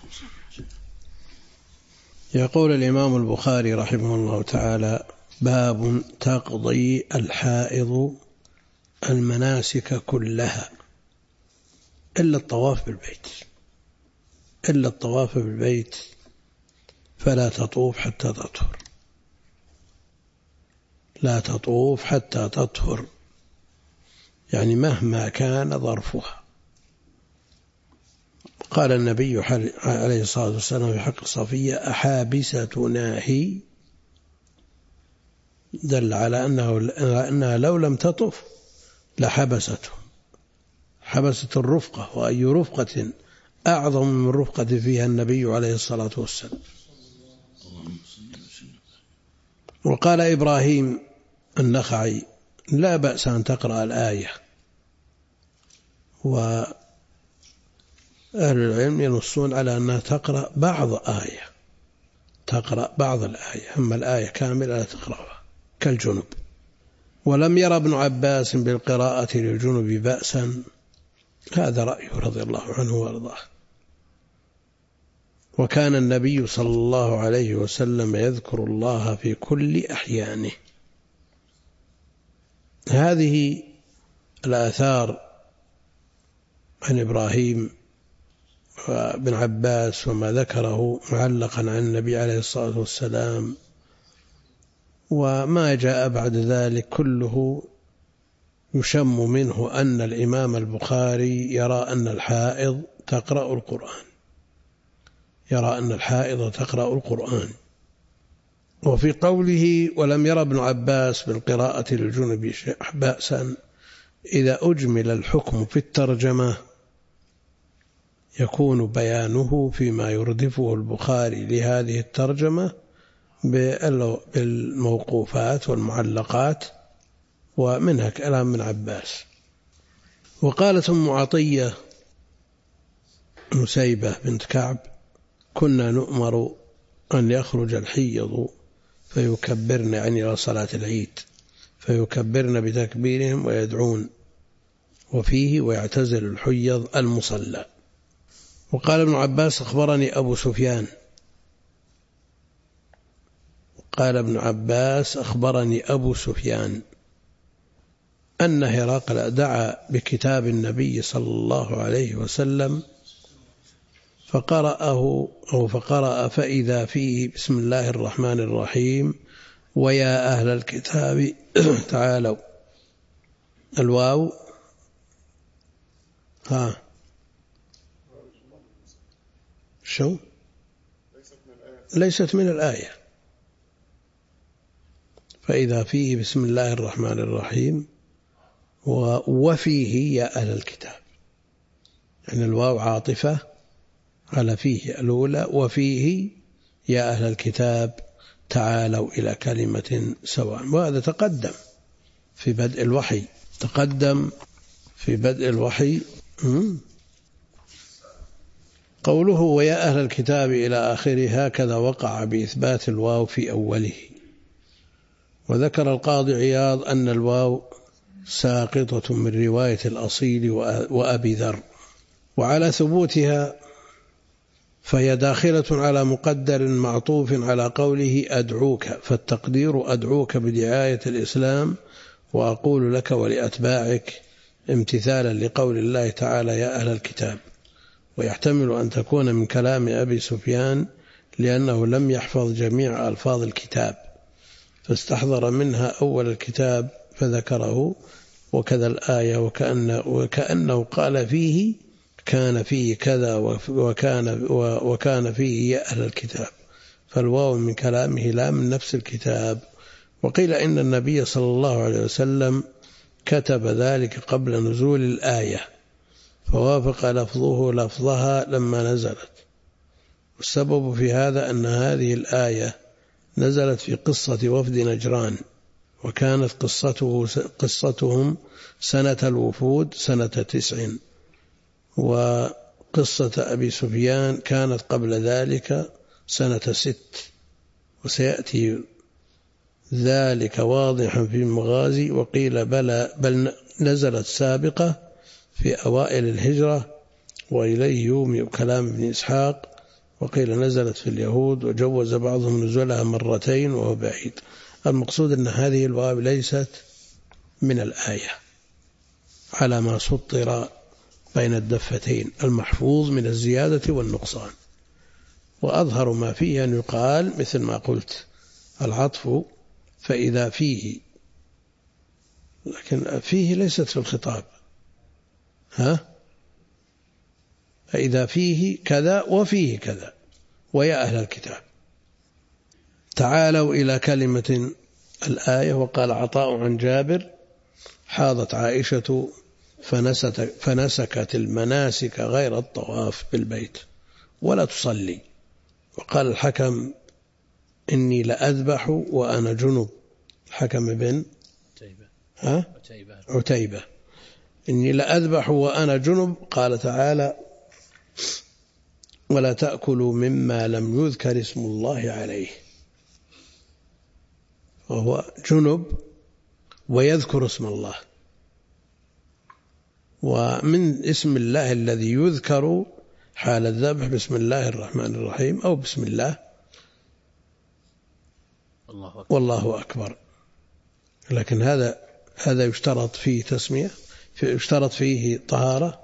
يقول الإمام البخاري رحمه الله تعالى: باب تقضي الحائض المناسك كلها إلا الطواف بالبيت، إلا الطواف بالبيت فلا تطوف حتى تطهر، لا تطوف حتى تطهر، يعني مهما كان ظرفها. قال النبي عليه الصلاة والسلام في حق صفية: أحابستنا هي، دل على أنها لو لم تطف لحبسته، حبست الرفقة، وأي رفقة أعظم من رفقة فيها النبي عليه الصلاة والسلام. وقال إبراهيم النخعي: لا بأس أن تقرأ الآية، وأهل العلم ينصون على أنها تقرأ بعض آية، تقرأ بعض الآية، أما الآية كاملة لا تقرأها كالجنب. ولم ير ابن عباس بالقراءة للجنب بأسا، هذا رأيه رضي الله عنه وارضاه. وكان النبي صلى الله عليه وسلم يذكر الله في كل أحيانه. هذه الآثار عن إبراهيم وابن عباس وما ذكره معلقا عن النبي عليه الصلاة والسلام وما جاء بعد ذلك كله يشم منه أن الإمام البخاري يرى أن الحائض تقرأ القرآن، يرى أن الحائض تقرأ القرآن. وفي قوله: ولم ير ابن عباس بالقراءة للجنب بأسا، إذا أجمل الحكم في الترجمة يكون بيانه فيما يردفه البخاري لهذه الترجمة بالموقوفات والمعلقات، ومنها كلام ابن عباس. وقالت أم عطية نسيبة بنت كعب: كنا نؤمر أن يخرج الحيض فيكبرن، يعني إلى صلاة العيد، فيكبرن بتكبيرهم ويدعون، وفيه: ويعتزل الحيض المصلى. وقال ابن عباس: أخبرني أبو سفيان، قال ابن عباس: أخبرني أبو سفيان أن هرقل دعا بكتاب النبي صلى الله عليه وسلم فقرأ فإذا فيه: بسم الله الرحمن الرحيم، ويا أهل الكتاب تعالوا. الواو شو ليست من الآية. فإذا فيه بسم الله الرحمن الرحيم وفيه يا أهل الكتاب، يعني الواو عاطفة على فيه الأولى، وفيه يا أهل الكتاب تعالوا إلى كلمة سواء. وهذا تقدم في بدء الوحي، تقدم في بدء الوحي. قوله ويا أهل الكتاب إلى آخره هكذا وقع بإثبات الواو في أوله. وذكر القاضي عياض أن الواو ساقطة من رواية الأصيل وأبي ذر، وعلى ثبوتها فهي داخلة على مقدر معطوف على قوله أدعوك، فالتقدير أدعوك بدعاية الإسلام وأقول لك ولأتباعك، امتثالا لقول الله تعالى يا أهل الكتاب. ويحتمل أن تكون من كلام أبي سفيان لأنه لم يحفظ جميع ألفاظ الكتاب فاستحضر منها أول الكتاب فذكره، وكذا الآية وكأنه قال فيه كان فيه كذا وكان فيه يا أهل الكتاب، فالواو من كلامه لا من نفس الكتاب. وقيل إن النبي صلى الله عليه وسلم كتب ذلك قبل نزول الآية فوافق لفظه لفظها لما نزلت. والسبب في هذا أن هذه الآية نزلت في قصة وفد نجران، وكانت قصتهم سنة الوفود سنة 9، وقصة أبي سفيان كانت قبل ذلك سنة 6. وسيأتي ذلك واضحا في المغازي، وقيل بل نزلت سابقة في أوائل الهجرة، وإليه يومي كلام ابن إسحاق، وقيل نزلت في اليهود، وجوز بعضهم نزولها مرتين وهو بعيد. المقصود أن هذه الواو ليست من الآية على ما سطر بين الدفتين المحفوظ من الزيادة والنقصان. وأظهر ما فيه أن يقال مثل ما قلت العطف فإذا فيه، لكن فيه ليست في الخطاب، فإذا فيه كذا وفيه كذا، ويا أهل الكتاب تعالوا إلى كلمة الآية. وقال عطاء عن جابر: حاضت عائشة فنسكت المناسك غير الطواف بالبيت ولا تصلي. وقال الحكم: إني لأذبح وأنا جنب. الحكم بن عتيبة: إني لأذبح وأنا جنب. قال تعالى: ولا تأكلوا مما لم يذكر اسم الله عليه. وهو جنب ويذكر اسم الله، ومن اسم الله الذي يذكر حال الذبح بسم الله الرحمن الرحيم أو بسم الله والله أكبر. لكن هذا يشترط فيه تسمية، يشترط فيه طهارة،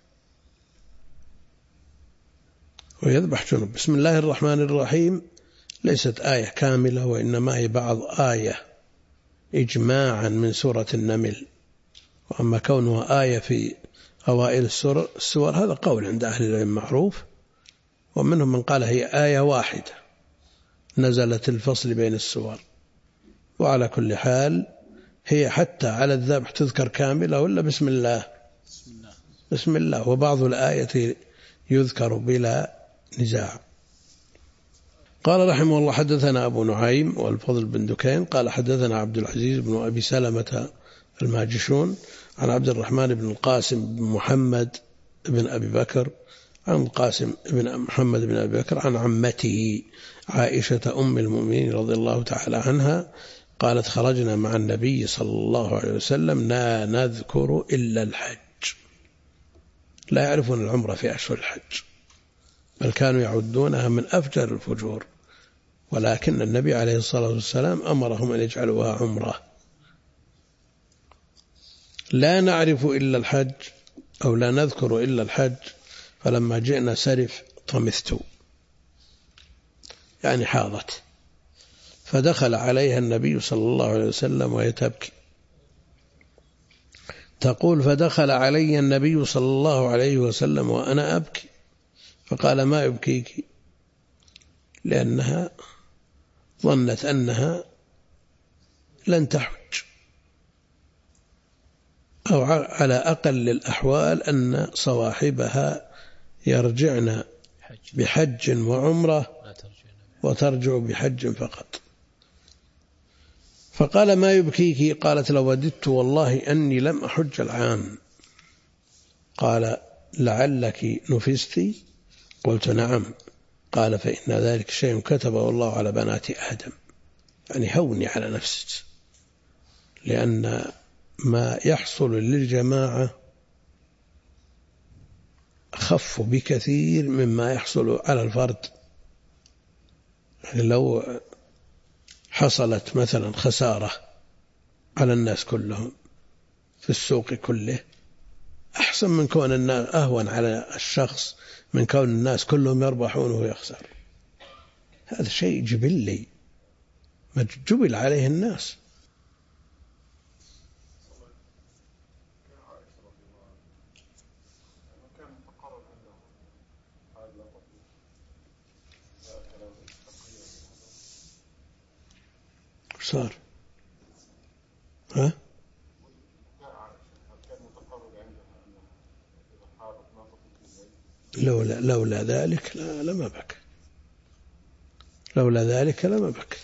ويذبح جنب. بسم الله الرحمن الرحيم ليست آية كاملة، وإنما هي بعض آية إجماعا من سورة النمل. وأما كونها آية في أوائل السور هذا قول عند أهل العلم معروف، ومنهم من قال هي آية واحدة نزلت الفصل بين السور. وعلى كل حال هي حتى على الذبح تذكر كاملة ولا بسم الله؟ بسم الله. وبعض الآية يذكر بلا نزاع. قال رحمه الله: حدثنا أبو نعيم والفضل بن دكين قال حدثنا عبد العزيز بن أبي سلمة الماجشون عن عبد الرحمن بن القاسم بن محمد بن أبي بكر عن القاسم بن محمد بن أبي بكر عن عمته عائشة أم المؤمنين رضي الله تعالى عنها قالت: خرجنا مع النبي صلى الله عليه وسلم لا نذكر إلا الحج. لا يعرفون العمرة في أشهر الحج، بل كانوا يعدونها من أفجر الفجور، ولكن النبي عليه الصلاة والسلام أمرهم أن يجعلوها عمرة. لا نعرف إلا الحج أو لا نذكر إلا الحج. فلما جئنا سرف طمثت، يعني حاضت، فدخل عليها النبي صلى الله عليه وسلم وهي تبكي. تقول: فدخل علي النبي صلى الله عليه وسلم وأنا أبكي، فقال: ما يبكيك؟ لأنها ظنت أنها لن تحج، أو على أقل الأحوال أن صواحبها يرجعن بحج وعمرة وترجع بحج فقط. فقال: ما يبكيك؟ قالت: لو وددت والله أني لم أحج العام. قال: لعلك نفستي؟ قلت: نعم. قال: فإن ذلك شيء كتبه الله على بنات آدم، يعني هوني على نفسك، لأن ما يحصل للجماعة أخف بكثير مما يحصل على الفرد. يعني لو حصلت مثلا خسارة على الناس كلهم في السوق كله، أحسن من كون الناس، أهون على الشخص من كون الناس كلهم يربحون وهو يخسر. هذا شيء جبلي ما جبل عليه الناس. صار لولا ذلك لما بكت، لولا ذلك لما بكت.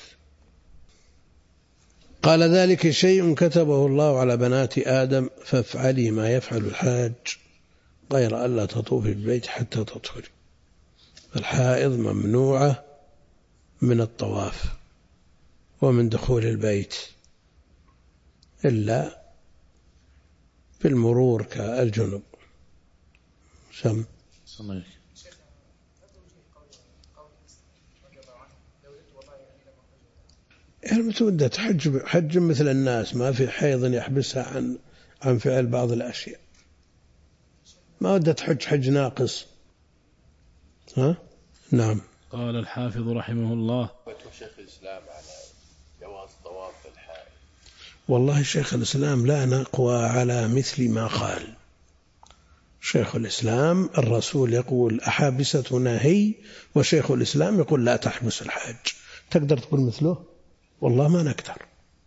قال: ذلك شيء كتبه الله على بنات آدم، فافعلي ما يفعل الحاج غير ألا تطوفي بالبيت حتى تطهري. الحائض ممنوعة من الطواف، ومن دخول البيت إلا بالمرور كالجنب. سم. متودة حج مثل الناس، ما في حيض يحبسها عن فعل بعض الأشياء، ما ودت حج ناقص. ها؟ نعم. قال الحافظ رحمه الله: شيخ الإسلام على جواز طواف الحائض. والله شيخ الإسلام لا نقوى على مثل ما قال شيخ الإسلام. الرسول يقول أحابستنا هي، وشيخ الإسلام يقول لا تحبس الحاج. تقدر تقول مثله؟ والله ما نقدر.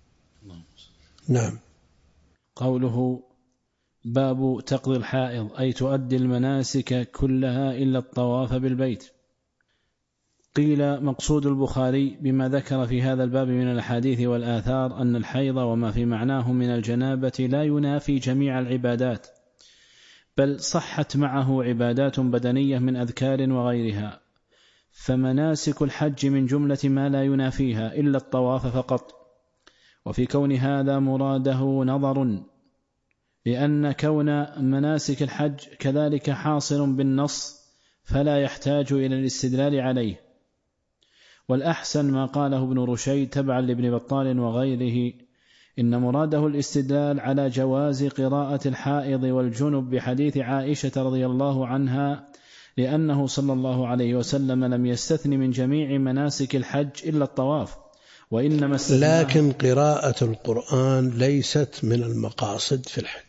نعم. قوله: باب تقضي الحائض، أي تؤدي المناسك كلها إلا الطواف بالبيت. قيل: مقصود البخاري بما ذكر في هذا الباب من الأحاديث والآثار أن الحيض وما في معناه من الجنابة لا ينافي جميع العبادات، بل صحت معه عبادات بدنية من أذكار وغيرها، فمناسك الحج من جملة ما لا ينافيها إلا الطواف فقط. وفي كون هذا مراده نظر، لأن كون مناسك الحج كذلك حاصل بالنص فلا يحتاج إلى الاستدلال عليه. والأحسن ما قاله ابن رشيد تبعا لابن بطال وغيره، إن مراده الاستدلال على جواز قراءة الحائض والجنب بحديث عائشة رضي الله عنها، لأنه صلى الله عليه وسلم لم يستثن من جميع مناسك الحج إلا الطواف، وإنما لكن قراءة القرآن ليست من المقاصد في الحج،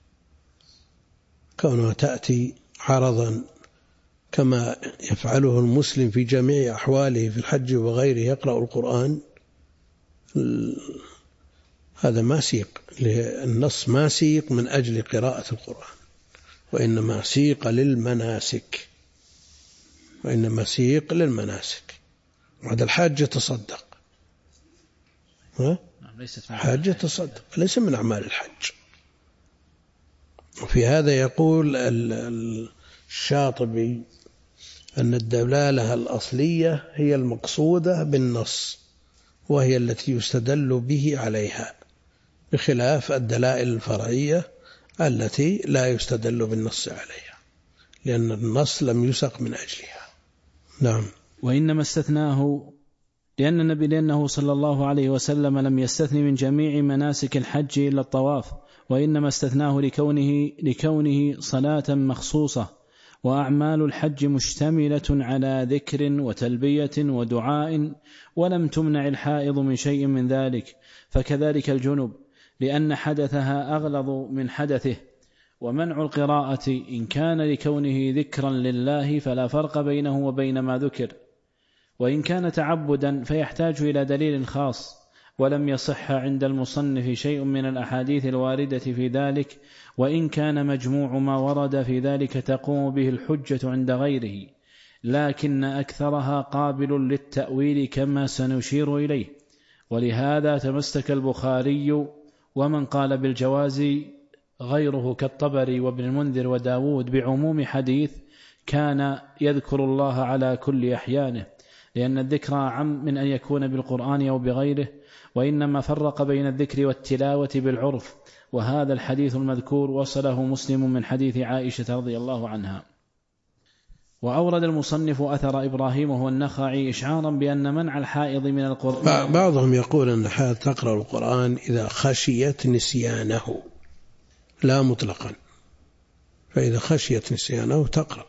كونها تأتي عرضا كما يفعله المسلم في جميع أحواله في الحج وغيره، يقرأ القرآن، هذا ما سيق، النص ما سيق من أجل قراءة القرآن، وإنما سيق للمناسك، وهذا الحاج يتصدق، حاج يتصدق، ليس من أعمال الحج. وفي هذا يقول الشاطبي أن الدلالة الأصلية هي المقصودة بالنص، وهي التي يستدل به عليها، بخلاف الدلائل الفرعية التي لا يستدل بالنص عليها، لأن النص لم يسق من أجلها. نعم. وإنما استثناه لأنه صلى الله عليه وسلم لم يستثن من جميع مناسك الحج إلا الطواف، وإنما استثناه لكونه صلاة مخصوصة، وأعمال الحج مشتملة على ذكر وتلبية ودعاء، ولم تمنع الحائض من شيء من ذلك، فكذلك الجنب، لأن حدثها أغلظ من حدثه. ومنع القراءة إن كان لكونه ذكرا لله فلا فرق بينه وبين ما ذكر، وإن كان تعبدا فيحتاج إلى دليل خاص، ولم يصح عند المصنف شيء من الأحاديث الواردة في ذلك، وإن كان مجموع ما ورد في ذلك تقوم به الحجة عند غيره، لكن أكثرها قابل للتأويل كما سنشير إليه. ولهذا تمسك البخاري ومن قال بالجواز غيره كالطبري وابن المنذر وداود بعموم حديث كان يذكر الله على كل أحيانه، لأن الذكر عم من أن يكون بالقرآن أو بغيره، وإنما فرق بين الذكر والتلاوة بالعرف. وهذا الحديث المذكور وصله مسلم من حديث عائشة رضي الله عنها. وأورد المصنف أثر إبراهيم وهو النخعي إشعارا بأن منع الحائض من القرآن، بعضهم يقول أن الحائض تقرأ القرآن إذا خشيت نسيانه، لا مطلقا، فإذا خشيت نسيانه تقرأ،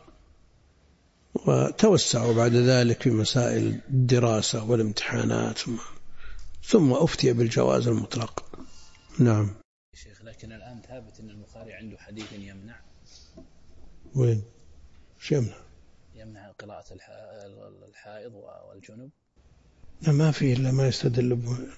وتوسعوا بعد ذلك في مسائل الدراسة والامتحانات، ثم أفتي بالجواز المطلق. نعم. شيخ، لكن الآن ثابت أن البخاري عنده حديث يمنع. وين؟ شو يمنع؟ يمنع قراءة الحائض والجنب. لا، ما فيه إلا ما يستدل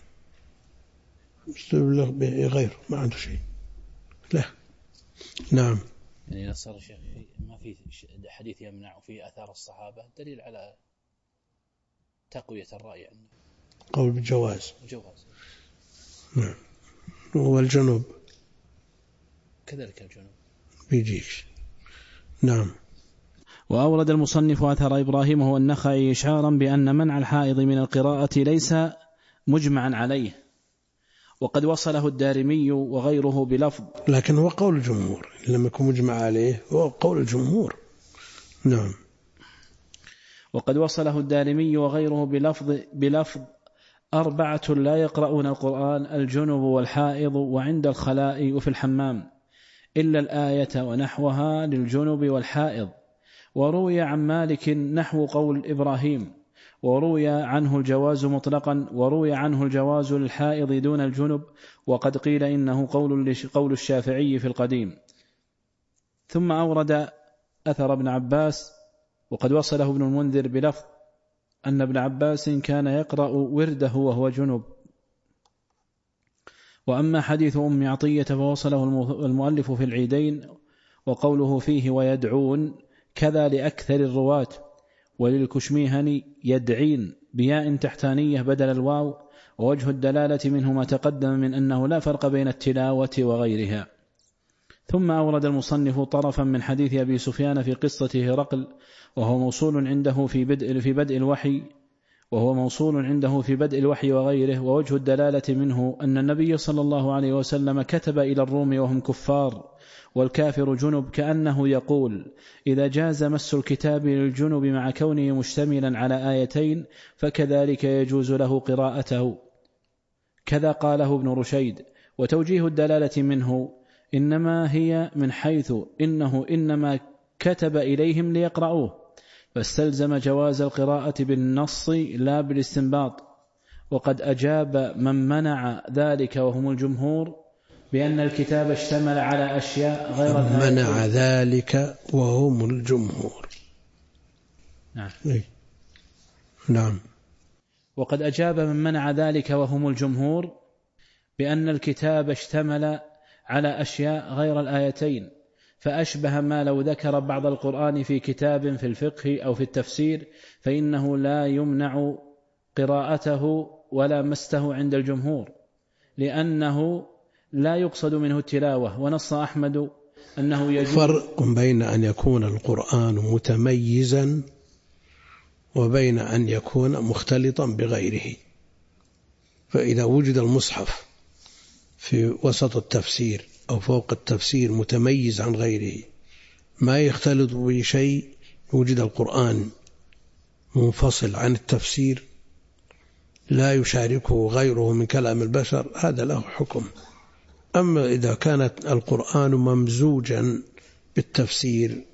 به غيره، ما عنده شيء. لا. نعم. يعني نصر الشيخ ما في حديث يمنع، وفي أثار الصحابة دليل على تقوية الرأي عنه. قول بالجواز. نعم. والجنوب كذلك الجنوب بيجيش. نعم. وأورد المصنف أثر إبراهيم هو النخعي إشعارا بأن منع الحائض من القراءة ليس مجمعا عليه، وقد وصله الدارمي وغيره بلفظ، لكن هو قول الجمهور، لم يكن مجمع عليه هو قول الجمهور. نعم. وقد وصله الدارمي وغيره بلفظ 4 لا يقرؤون القرآن: الجنب والحائض وعند الخلاء وفي الحمام، إلا الآية ونحوها للجنب والحائض. وروي عن مالك نحو قول إبراهيم، وروي عنه الجواز مطلقا، وروي عنه الجواز للحائض دون الجنب، وقد قيل إنه قول الشافعي في القديم. ثم أورد أثر ابن عباس، وقد وصله ابن المنذر بلفظ أن ابن عباس كان يقرأ ورده وهو جنب. وأما حديث أم عطية فوصله المؤلف في العيدين، وقوله فيه ويدعون كذا لأكثر الرواة، وللكشميهني يدعين بياء تحتانية بدل الواو، ووجه الدلالة منه ما تقدم من أنه لا فرق بين التلاوة وغيرها. ثم أورد المصنف طرفا من حديث أبي سفيان في قصة هرقل، وهو موصول عنده في بدء الوحي وغيره، ووجه الدلالة منه أن النبي صلى الله عليه وسلم كتب إلى الروم وهم كفار، والكافر جنب، كأنه يقول إذا جاز مس الكتاب للجنب مع كونه مشتملا على آيتين فكذلك يجوز له قراءته، كذا قاله ابن رشيد. وتوجيه الدلالة منه إنما هي من حيث إنه إنما كتب إليهم ليقرأوه، فاستلزم جواز القراءة بالنص لا بالاستنباط. وقد أجاب من منع ذلك وهم الجمهور بأن الكتاب اشتمل على أشياء غير منع ذلك وهم الجمهور. نعم. نعم. وقد أجاب من منع ذلك وهم الجمهور بأن الكتاب اشتمل على أشياء غير الآيتين، فأشبه ما لو ذكر بعض القرآن في كتاب في الفقه أو في التفسير، فإنه لا يمنع قراءته ولا مسته عند الجمهور، لأنه لا يقصد منه التلاوة. ونص أحمد أنه يجوز. فرق بين أن يكون القرآن متميزا وبين أن يكون مختلطا بغيره. فإذا وجد المصحف في وسط التفسير أو فوق التفسير متميز عن غيره ما يختلط به شيء، وجد القرآن منفصل عن التفسير لا يشاركه غيره من كلام البشر، هذا له حكم. أما إذا كانت القرآن ممزوجا بالتفسير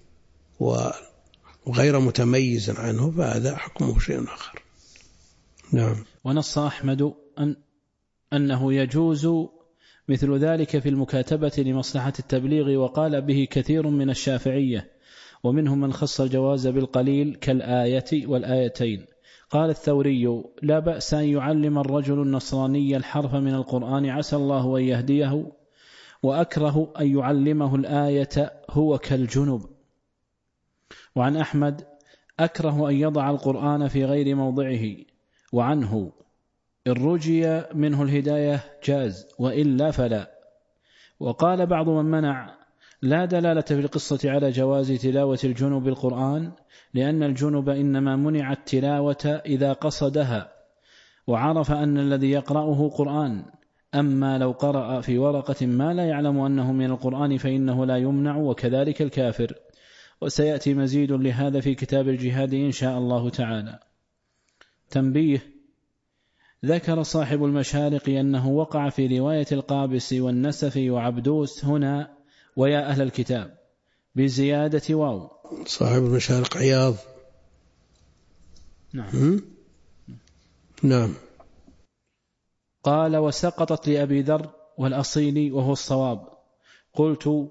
وغير متميز عنه فهذا حكمه شيء آخر. نعم. ونص أحمد أنه يجوز مثل ذلك في المكاتبة لمصلحة التبليغ، وقال به كثير من الشافعية، ومنهم من خص الجواز بالقليل كالآية والآيتين. قال الثوري لا بأس أن يعلم الرجل النصراني الحرف من القرآن عسى الله أن يهديه، وأكره أن يعلمه الآية هو كالجنب. وعن أحمد أكره أن يضع القرآن في غير موضعه، وعنه إن رجي منه الهداية جاز وإلا فلا. وقال بعض من منع لا دلالة في القصة على جواز تلاوة الجنب القرآن، لأن الجنب إنما منع التلاوة إذا قصدها وعرف أن الذي يقرأه قرآن، أما لو قرأ في ورقة ما لا يعلم أنه من القرآن فإنه لا يمنع، وكذلك الكافر. وسيأتي مزيد لهذا في كتاب الجهاد إن شاء الله تعالى. تنبيه: ذكر صاحب المشارق أنه وقع في رواية القابس والنسف وعبدوس هنا ويا أهل الكتاب بزيادة واو. صاحب المشارق عياض. نعم. نعم. قال وسقطت لأبي ذر والأصيلي وهو الصواب. قلت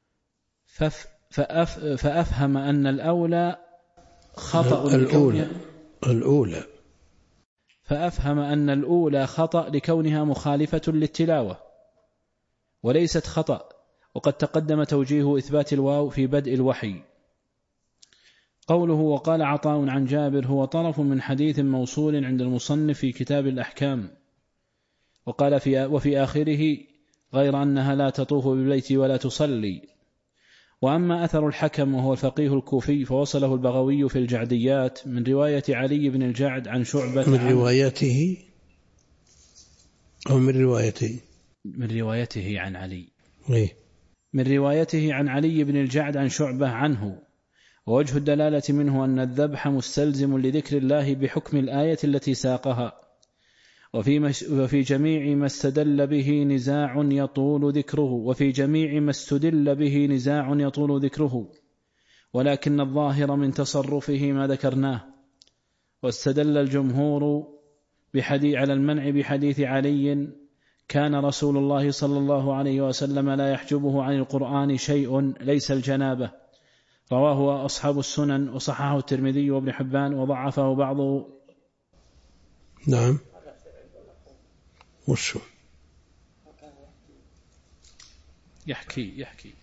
فأفهم أن الأولى خطأ الأولى فأفهم أن الأولى خطأ لكونها مخالفة للتلاوة وليست خطأ، وقد تقدم توجيه إثبات الواو في بدء الوحي. قوله وقال عطاء عن جابر هو طرف من حديث موصول عند المصنف في كتاب الأحكام، وقال وفي آخره غير أنها لا تطوف بالبيت ولا تصلي. وأما أثر الحكم وهو الفقيه الكوفي فوصله البغوي في الجعديات من رواية علي بن الجعد عن شعبة من روايته أو من روايته؟ من روايته عن علي. إيه؟ من روايته عن علي بن الجعد عن شعبة عنه. ووجه الدلالة منه أن الذبح مستلزم لذكر الله بحكم الآية التي ساقها، وفي جميع ما استدل به نزاع يطول ذكره، ولكن الظاهر من تصرفه ما ذكرناه. واستدل الجمهور على المنع بحديث علي: كان رسول الله صلى الله عليه وسلم لا يحجبه عن القرآن شيء ليس الجنابة. رواه أصحاب السنن وصححه الترمذي وابن حبان وضعفه بعضه. نعم. وشو يحكي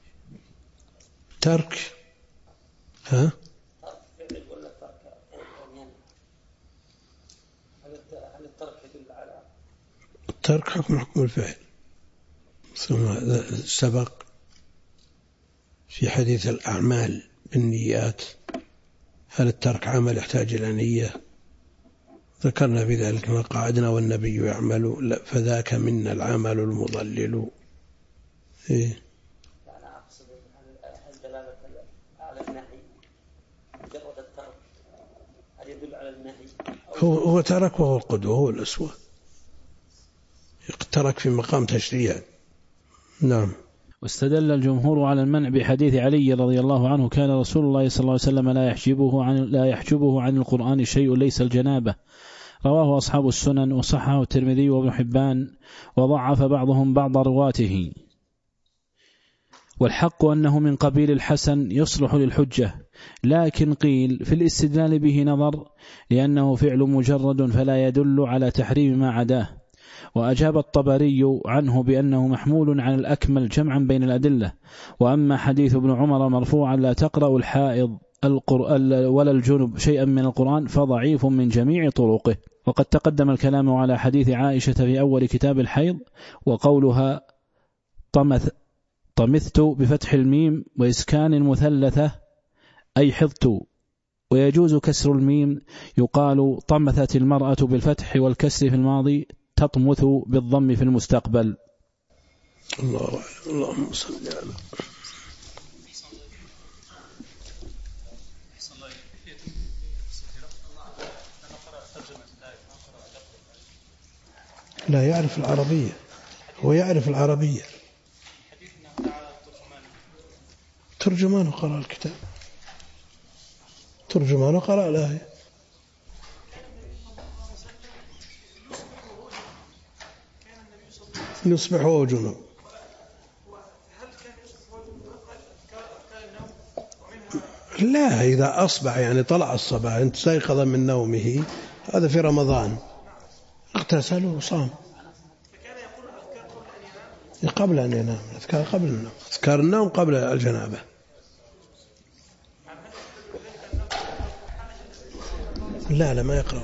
ترك؟ ها؟ الترك حكم الفعل، سبق في حديث الأعمال بالنيات، هل الترك عمل يحتاج إلى نية؟ ذكرنا في ذلك ما قعدنا والنبي يعمل فذاك منا العمل المضلل. إيه؟ أنا أقصد هل دلالة على النهي مجرد الترك هل يدل على النهي؟ هو ترك وهو القدوة، هو الأسوة، ترك في مقام تشريع. نعم. واستدل الجمهور على المنع بحديث علي رضي الله عنه: كان رسول الله صلى الله عليه وسلم لا يحجبه عن القرآن شيء ليس الجنابة. رواه أصحاب السنن وصححه الترمذي وابن حبان وضعف بعضهم بعض رواته. والحق أنه من قبيل الحسن يصلح للحجة، لكن قيل في الاستدلال به نظر، لأنه فعل مجرد فلا يدل على تحريم ما عداه. وأجاب الطبري عنه بأنه محمول على الأكمل جمعا بين الأدلة. وأما حديث ابن عمر مرفوعا: لا تقرأ الحائض ولا الجنب شيئا من القرآن، فضعيف من جميع طرقه. وقد تقدم الكلام على حديث عائشة في أول كتاب الحيض، وقولها طمثت بفتح الميم وإسكان المثلثة أي حضت. ويجوز كسر الميم، يقال طمثت المرأة بالفتح والكسر في الماضي، تطمث بالضم في المستقبل. اللهم صل على. لا يعرف العربية، هو يعرف العربية. ترجمان قرأ الكتاب، ترجمان قرأ الآية. يصبح هو جنوب. لا، إذا أصبح يعني طلع الصباح انت استيقظ من نومه، هذا في رمضان، اغتسل وصام. قبل أن ينام، أذكار قبل النوم، أذكار النوم قبل الجنابة. لا ما يقرأ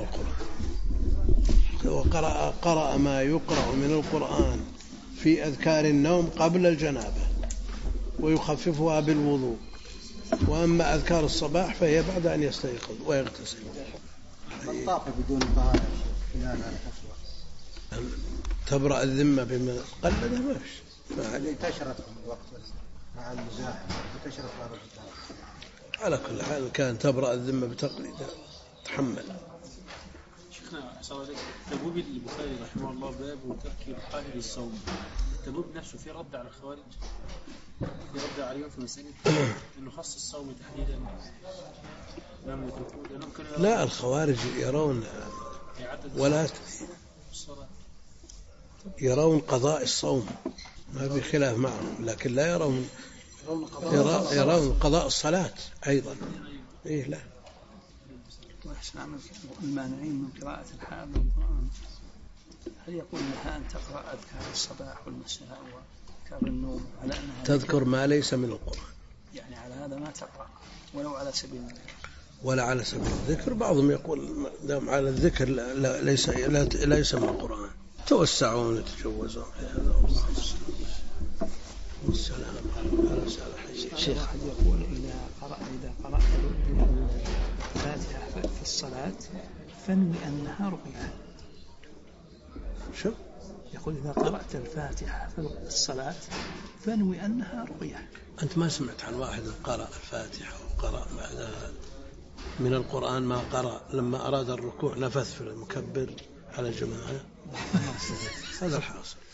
القرآن، قرأ ما يقرأ من القرآن في أذكار النوم قبل الجنابة ويخففها بالوضوء. وأما أذكار الصباح فهي بعد أن يستيقظ ويغتسل. الطاقة بدون طهارة تبرأ الذمة بما قلده ما فيش. اللي انتشرت في الوقت مع المزاح انتشرت بعض الكتاب. على كل حال كان تبرأ الذمة بتقليده، تحمل. شيخنا تبوب البخاري رحمه الله باب ترك القاهر الصوم، التبوب نفسه في رد على الخوارج، في رد عليهم في مسألة انه خص الصوم تحديدا. لا، الخوارج يرون ولا يرون قضاء الصوم، ما في خلاف معهم، لكن لا يرون قضاء الصلاة أيضا. إيه لا. المانعين من قراءة الحائض والقرآن، هل يقول لها أن تقرأ أذكار الصباح والمساء وأذكار النوم على أنها تذكر ما ليس من القرآن؟ يعني على هذا ما تقرأ ولو على سبيل ولا على سبيل الذكر. بعضهم يقول دام على الذكر ليس من القرآن. توسعون وتجوزون في هذا. والله والسلام على سالح الشيخ. يقول إذا قرأت الفاتحة في الصلاة فانوي أنها رقية. شو؟ يقول إذا قرأت الفاتحة في الصلاة فانوي أنها رقية. أنت ما سمعت عن واحد قرأ الفاتحة وقرأ بعدها من القرآن ما قرأ لما أراد الركوع نفث في المكبر على جماعة؟ هذا الحاصل.